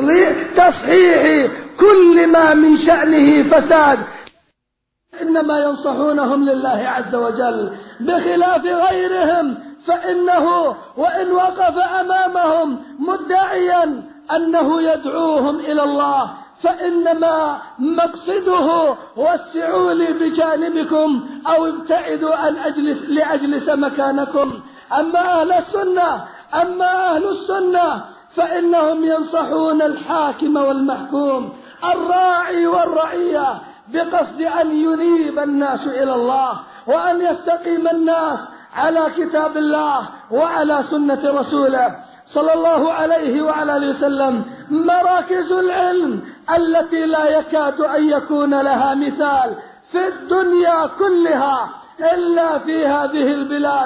تصحيح كل ما من شأنه فساد. إنما ينصحونهم لله عز وجل، بخلاف غيرهم فإنه وإن وقف أمامهم مدعيا أنه يدعوهم إلى الله فإنما مقصده: وسعوا لي بجانبكم أو ابتعدوا أن أجلس لأجلس مكانكم. أما أهل السنة أما أهل السنة فإنهم ينصحون الحاكم والمحكوم، الراعي والرعية، بقصد أن ينيب الناس إلى الله وأن يستقيم الناس على كتاب الله وعلى سنة رسوله صلى الله عليه وعلى آله وسلم. مراكز العلم التي لا يكاد أن يكون لها مثال في الدنيا كلها إلا في هذه البلاد،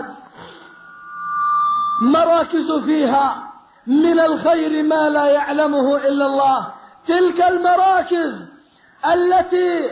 مراكز فيها من الخير ما لا يعلمه إلا الله. تلك المراكز التي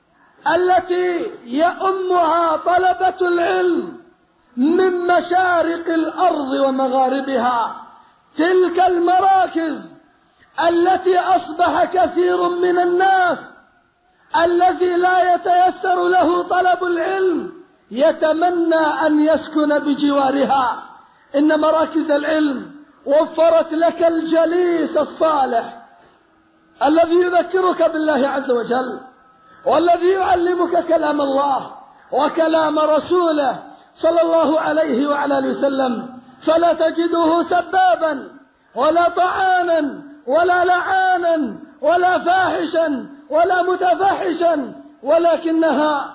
التي يؤمها طلبة العلم من مشارق الأرض ومغاربها، تلك المراكز التي أصبح كثير من الناس الذي لا يتيسر له طلب العلم يتمنى أن يسكن بجوارها. إن مراكز العلم وفرت لك الجليس الصالح الذي يذكرك بالله عز وجل، والذي يعلمك كلام الله وكلام رسوله صلى الله عليه وعلى آله وسلم. فلا تجده سبابا ولا طعانا ولا لعانا ولا فاحشا ولا متفحشا، ولكنها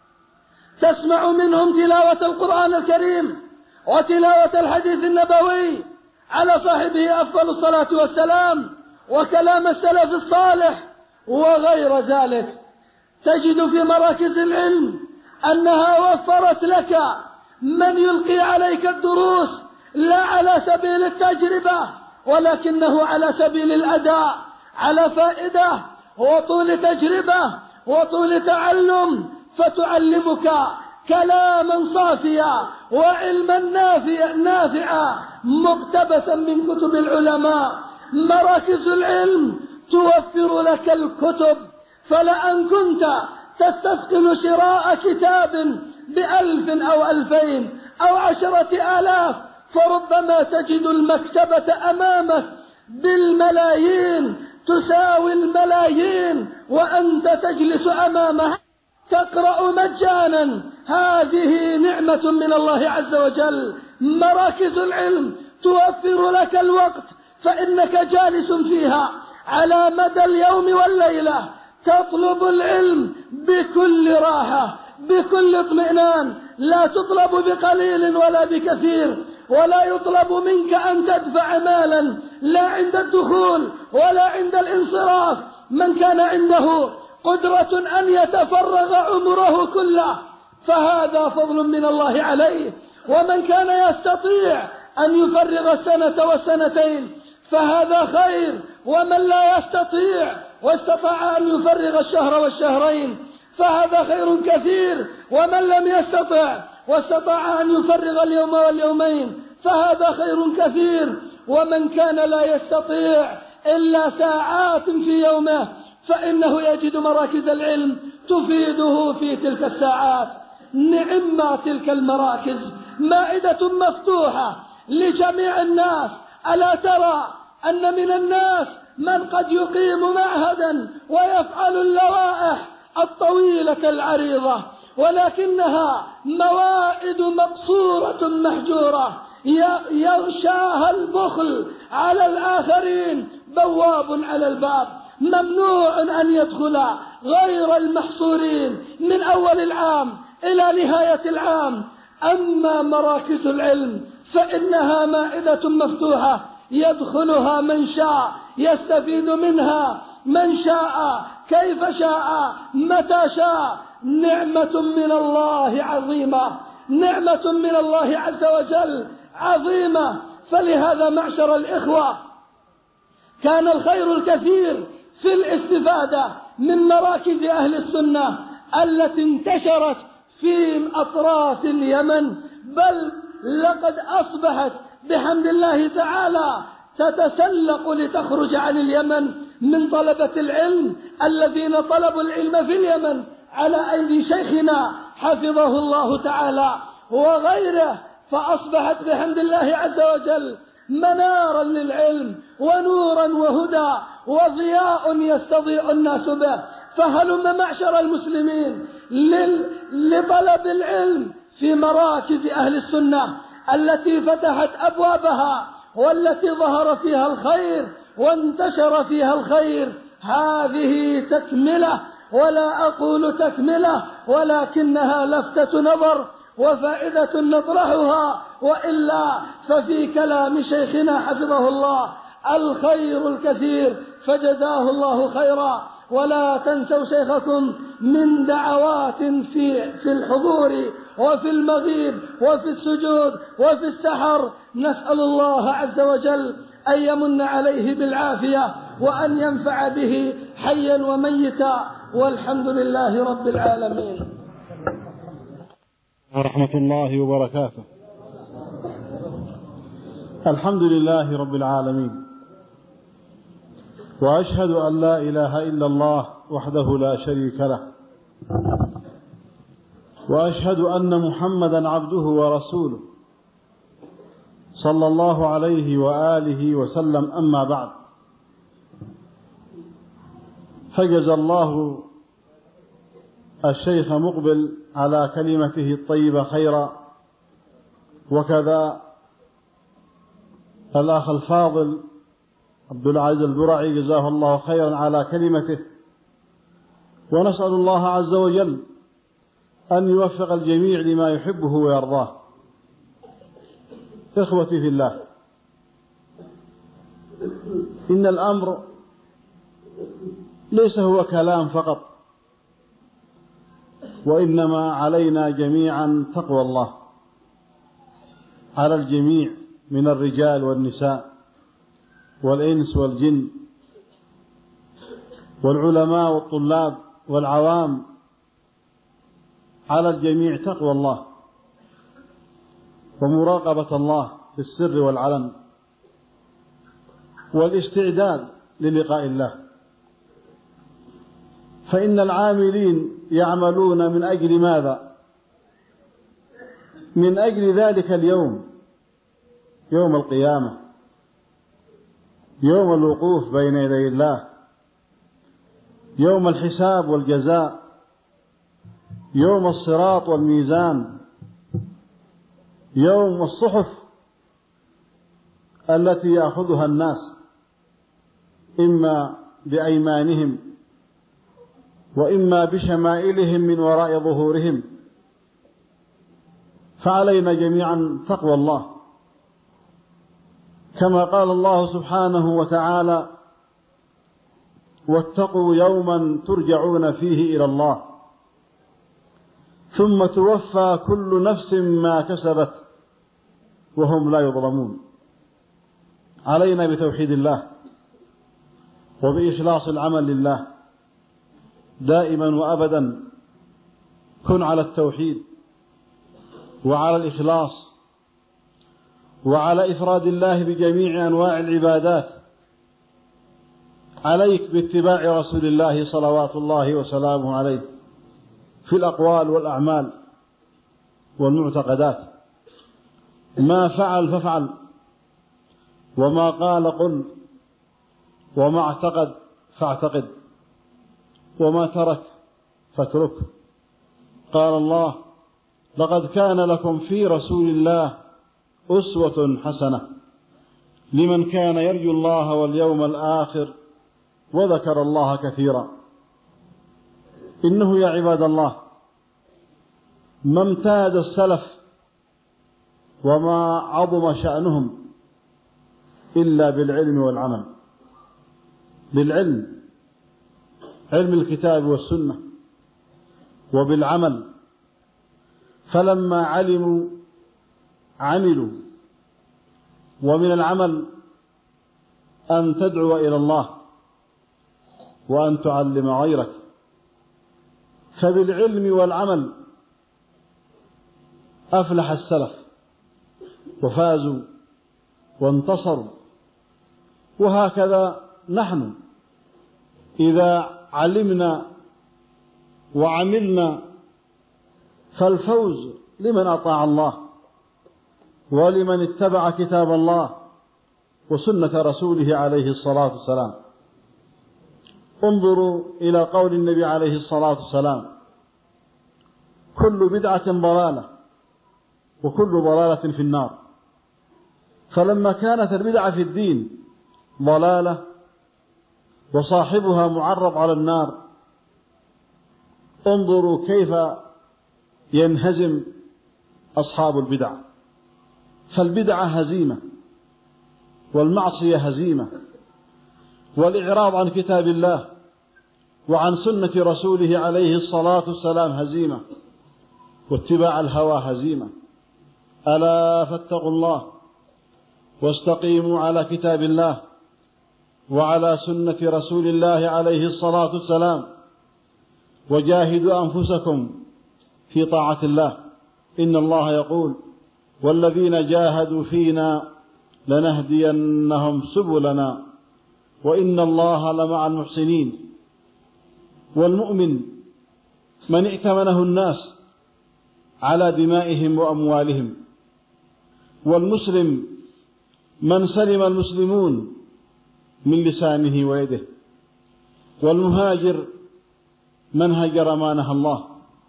تسمع منهم تلاوة القرآن الكريم وتلاوة الحديث النبوي على صاحبه أفضل الصلاة والسلام، وكلام السلف الصالح وغير ذلك. تجد في مراكز العلم أنها وفرت لك من يلقي عليك الدروس لا على سبيل التجربة ولكنه على سبيل الأداء، على فائدة وطول تجربة وطول تعلم، فتعلمك كلاما صافيا وعلما نافعا مقتبسا من كتب العلماء. مراكز العلم توفر لك الكتب، فلأن كنت تستثقل شراء كتاب بألف أو ألفين أو عشرة آلاف، فربما تجد المكتبة أمامك بالملايين، تساوي الملايين، وأنت تجلس أمامها تقرأ مجانا. هذه نعمة من الله عز وجل. مراكز العلم توفر لك الوقت، فإنك جالس فيها على مدى اليوم والليلة تطلب العلم بكل راحة بكل اطمئنان، لا تطلب بقليل ولا بكثير، ولا يطلب منك أن تدفع مالا لا عند الدخول ولا عند الانصراف. من كان عنده قدرة أن يتفرغ عمره كله فهذا فضل من الله عليه، ومن كان يستطيع أن يفرغ السنة والسنتين فهذا خير، ومن لا يستطيع واستطاع أن يفرغ الشهر والشهرين فهذا خير كثير، ومن لم يستطع واستطاع أن يفرغ اليوم واليومين فهذا خير كثير، ومن كان لا يستطيع إلا ساعات في يومه فإنه يجد مراكز العلم تفيده في تلك الساعات. نعم تلك المراكز، مائدة مفتوحة لجميع الناس. ألا ترى أن من الناس من قد يقيم معهدا ويفعل اللوائح الطويلة العريضة، ولكنها موائد مقصورة محجورة يغشاها البخل على الآخرين، بواب على الباب، ممنوع أن يدخل غير المحصورين من أول العام إلى نهاية العام. أما مراكز العلم فإنها مائدة مفتوحة يدخلها من شاء، يستفيد منها من شاء، كيف شاء، متى شاء. نعمة من الله عظيمة، نعمة من الله عز وجل عظيمة. فلهذا معشر الإخوة كان الخير الكثير في الاستفادة من مراكز أهل السنة التي انتشرت في أطراف اليمن، بل لقد أصبحت بحمد الله تعالى تتسلق لتخرج عن اليمن من طلبة العلم الذين طلبوا العلم في اليمن على أيدي شيخنا حفظه الله تعالى وغيره، فأصبحت بحمد الله عز وجل منارا للعلم ونورا وهدى وضياء يستضيء الناس به. فهلم معشر المسلمين لطلب العلم في مراكز أهل السنة التي فتحت أبوابها والتي ظهر فيها الخير وانتشر فيها الخير. هذه تكملة، ولا أقول تكملة، ولكنها لفتة نظر وفائدة نطرحها، وإلا ففي كلام شيخنا حفظه الله الخير الكثير، فجزاه الله خيرا. ولا تنسوا شيخكم من دعوات في في الحضور وفي المغيب وفي السجود وفي السحر. نسأل الله عز وجل أن يمن عليه بالعافية وأن ينفع به حيا وميتا، والحمد لله رب العالمين. ورحمة الله وبركاته. الحمد لله رب العالمين، وأشهد أن لا إله إلا الله وحده لا شريك له، وأشهد أن محمدا عبده ورسوله صلى الله عليه وآله وسلم. أما بعد، فجزى الله الشيخ مقبل على كلمته الطيبة خيرا، وكذا الأخ الفاضل عبد العزيز البرعي جزاه الله خيرا على كلمته. ونسأل الله عز وجل أن يوفق الجميع لما يحبه ويرضاه. إخوتي في الله، إن الأمر ليس هو كلام فقط، وإنما علينا جميعا تقوى الله، على الجميع من الرجال والنساء والإنس والجن والعلماء والطلاب والعوام، على الجميع تقوى الله ومراقبة الله في السر والعلن، والاستعداد للقاء الله. فإن العاملين يعملون من أجل ماذا؟ من أجل ذلك اليوم، يوم القيامة، يوم الوقوف بين يدي الله، يوم الحساب والجزاء، يوم الصراط والميزان، يوم الصحف التي يأخذها الناس إما بأيمانهم وإما بشمائلهم من وراء ظهورهم. فعلينا جميعا تقوى الله، كما قال الله سبحانه وتعالى: واتقوا يوما ترجعون فيه إلى الله ثم توفى كل نفس ما كسبت وهم لا يظلمون. علينا بتوحيد الله وبإخلاص العمل لله دائما وأبدا. كن على التوحيد وعلى الإخلاص وعلى إفراد الله بجميع أنواع العبادات، عليك باتباع رسول الله صلوات الله وسلامه عليه في الأقوال والأعمال والمعتقدات. ما فعل فافعل، وما قال قل، وما اعتقد فاعتقد، وما ترك فاترك. قال الله: لقد كان لكم في رسول الله أسوة حسنة لمن كان يرجو الله واليوم الآخر وذكر الله كثيرا. إنه يا عباد الله ما امتاز السلف وما عظم شأنهم إلا بالعلم والعمل. بالعلم، علم الكتاب والسنة، وبالعمل، فلما علموا عملوا. ومن العمل أن تدعو إلى الله وأن تعلم غيرك. فبالعلم والعمل أفلح السلف وفازوا وانتصروا. وهكذا نحن إذا علمنا وعملنا فالفوز لمن أطاع الله ولمن اتبع كتاب الله وسنة رسوله عليه الصلاة والسلام. انظروا إلى قول النبي عليه الصلاة والسلام: كل بدعة ضلالة وكل ضلالة في النار. فلما كانت البدعة في الدين ضلالة وصاحبها معرض على النار، انظروا كيف ينهزم أصحاب البدع. فالبدعة هزيمة، والمعصية هزيمة، والإعراض عن كتاب الله وعن سنة رسوله عليه الصلاة والسلام هزيمة، واتباع الهوى هزيمة. ألا فاتقوا الله واستقيموا على كتاب الله وعلى سنة رسول الله عليه الصلاة والسلام، وجاهدوا أنفسكم في طاعة الله. إن الله يقول: والذين جاهدوا فينا لنهدينهم سبلنا وإن الله لمع المحسنين. والمؤمن من ائتمنه الناس على دمائهم وأموالهم، والمسلم من سلم المسلمون من لسانه ويده، والمهاجر من هجر ما نهى الله،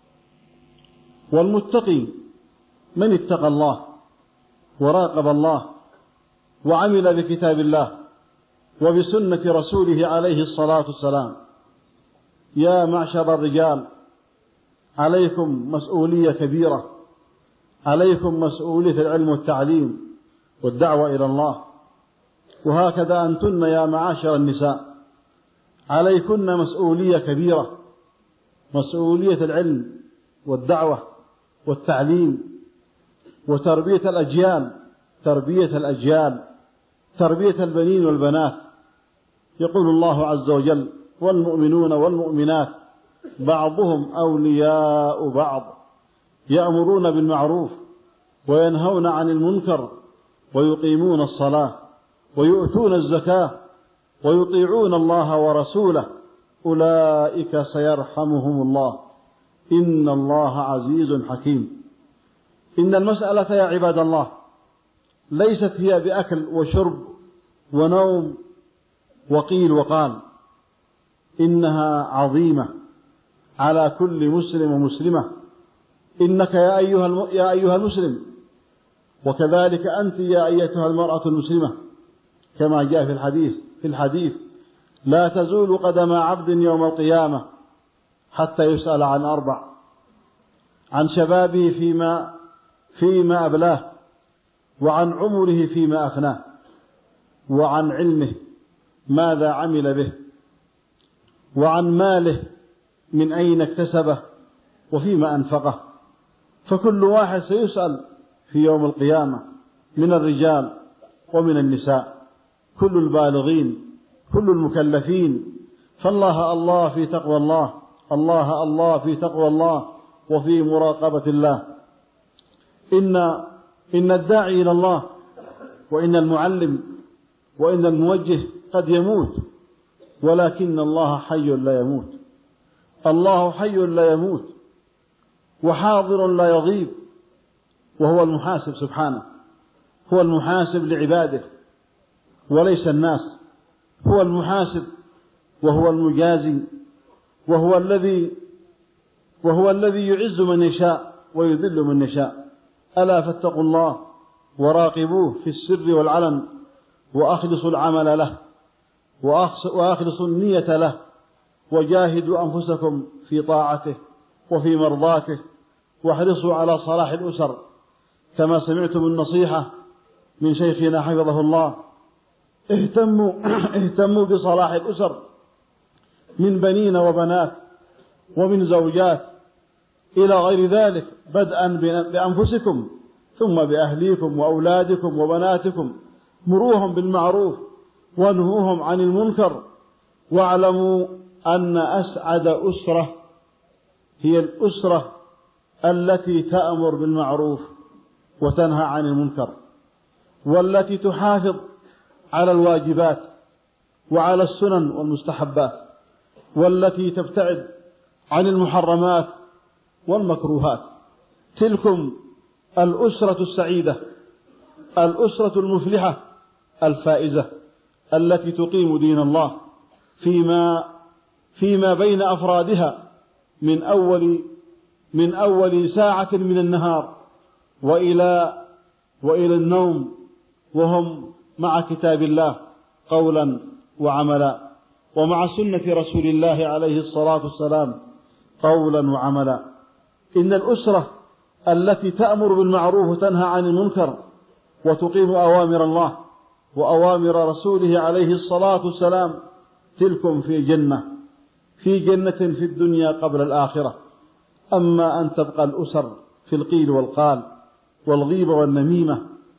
والمتقي من اتقى الله وراقب الله وعمل بكتاب الله وبسنة رسوله عليه الصلاة والسلام. يا معشر الرجال، عليكم مسؤولية كبيرة، عليكم مسؤولية العلم والتعليم والدعوة إلى الله. وهكذا أنتن يا معاشر النساء، عليكن مسؤولية كبيرة، مسؤولية العلم والدعوة والتعليم وتربية الأجيال، تربية الأجيال، تربية البنين والبنات. يقول الله عز وجل: والمؤمنون والمؤمنات بعضهم أولياء بعض يأمرون بالمعروف وينهون عن المنكر ويقيمون الصلاة ويؤتون الزكاة ويطيعون الله ورسوله أولئك سيرحمهم الله إن الله عزيز حكيم. إن المسألة يا عباد الله ليست هي بأكل وشرب ونوم وقيل وقال، إنها عظيمة على كل مسلم ومسلمة. إنك يا أيها يا أيها المسلم، وكذلك أنت يا أيتها المرأة المسلمة، كما جاء في الحديث في الحديث لا تزول قدم عبد يوم القيامة حتى يسأل عن أربع: عن شبابه فيما فيما أبلاه، وعن عمره فيما أفناه، وعن علمه ماذا عمل به، وعن ماله من أين اكتسبه وفيما أنفقه. فكل واحد سيسأل في يوم القيامة من الرجال ومن النساء، كل البالغين، كل المكلفين. فالله الله في تقوى الله، الله الله في تقوى الله وفي مراقبة الله. إن إن الداعي إلى الله وإن المعلم وإن الموجه قد يموت ولكن الله حي لا يموت. الله حي لا يموت وحاضر لا يغيب، وهو المحاسب سبحانه، هو المحاسب لعباده وليس الناس، هو المحاسب وهو المجازي، وهو الذي وهو الذي يعز من يشاء ويذل من يشاء. ألا فاتقوا الله وراقبوه في السر والعلن، وأخلصوا العمل له وأخلصوا النية له، وجاهدوا أنفسكم في طاعته وفي مرضاته، واحرصوا على صلاح الأسر كما سمعتم النصيحة من شيخنا حفظه الله. اهتموا, اهتموا بصلاح الأسر من بنين وبنات ومن زوجات إلى غير ذلك، بدءا بأنفسكم ثم بأهليكم وأولادكم وبناتكم. مروهم بالمعروف وانهوهم عن المنكر، واعلموا أن أسعد أسرة هي الأسرة التي تأمر بالمعروف وتنهى عن المنكر، والتي تحافظ على الواجبات وعلى السنن والمستحبات، والتي تبتعد عن المحرمات والمكروهات. تلكم الأسرة السعيدة، الأسرة المفلحة الفائزة، التي تقيم دين الله فيما فيما بين أفرادها من أول من أول ساعة من النهار وإلى وإلى النوم، وهم مع كتاب الله قولا وعملا، ومع سنة رسول الله عليه الصلاة والسلام قولا وعملا. إن الأسرة التي تأمر بالمعروف وتنهى عن المنكر وتقيم أوامر الله وأوامر رسوله عليه الصلاة والسلام، تلكم في جنة في جنة في الدنيا قبل الآخرة. أما أن تبقى الأسر في القيل والقال والغيبة والنميمة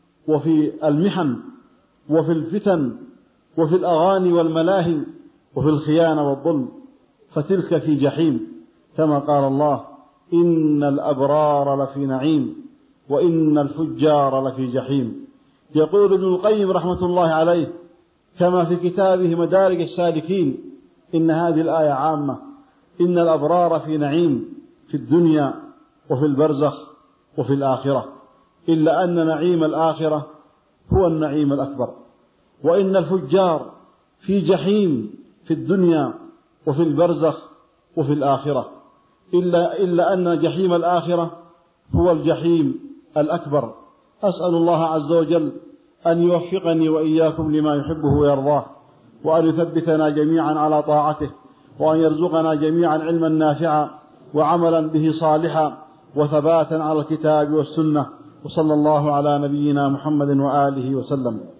وفي المحن وفي الفتن وفي الأغاني والملاهي وفي الخيانة والظلم، فتلك في جحيم، كما قال الله: إن الأبرار لفي نعيم وإن الفجار لفي جحيم. يقول ابن القيم رحمة الله عليه كما في كتابه مدارج السالكين: إن هذه الآية عامة، إن الأبرار في نعيم في الدنيا وفي البرزخ وفي الآخرة، إلا أن نعيم الآخرة هو النعيم الأكبر، وإن الفجار في جحيم في الدنيا وفي البرزخ وفي الآخرة، إلا, إلا أن جحيم الآخرة هو الجحيم الأكبر. أسأل الله عز وجل أن يوفقني وإياكم لما يحبه ويرضاه، وأن يثبتنا جميعا على طاعته، وأن يرزقنا جميعا علما نافعا وعملا به صالحا وثباتا على الكتاب والسنة. وصلى الله على نبينا محمد وآله وسلم.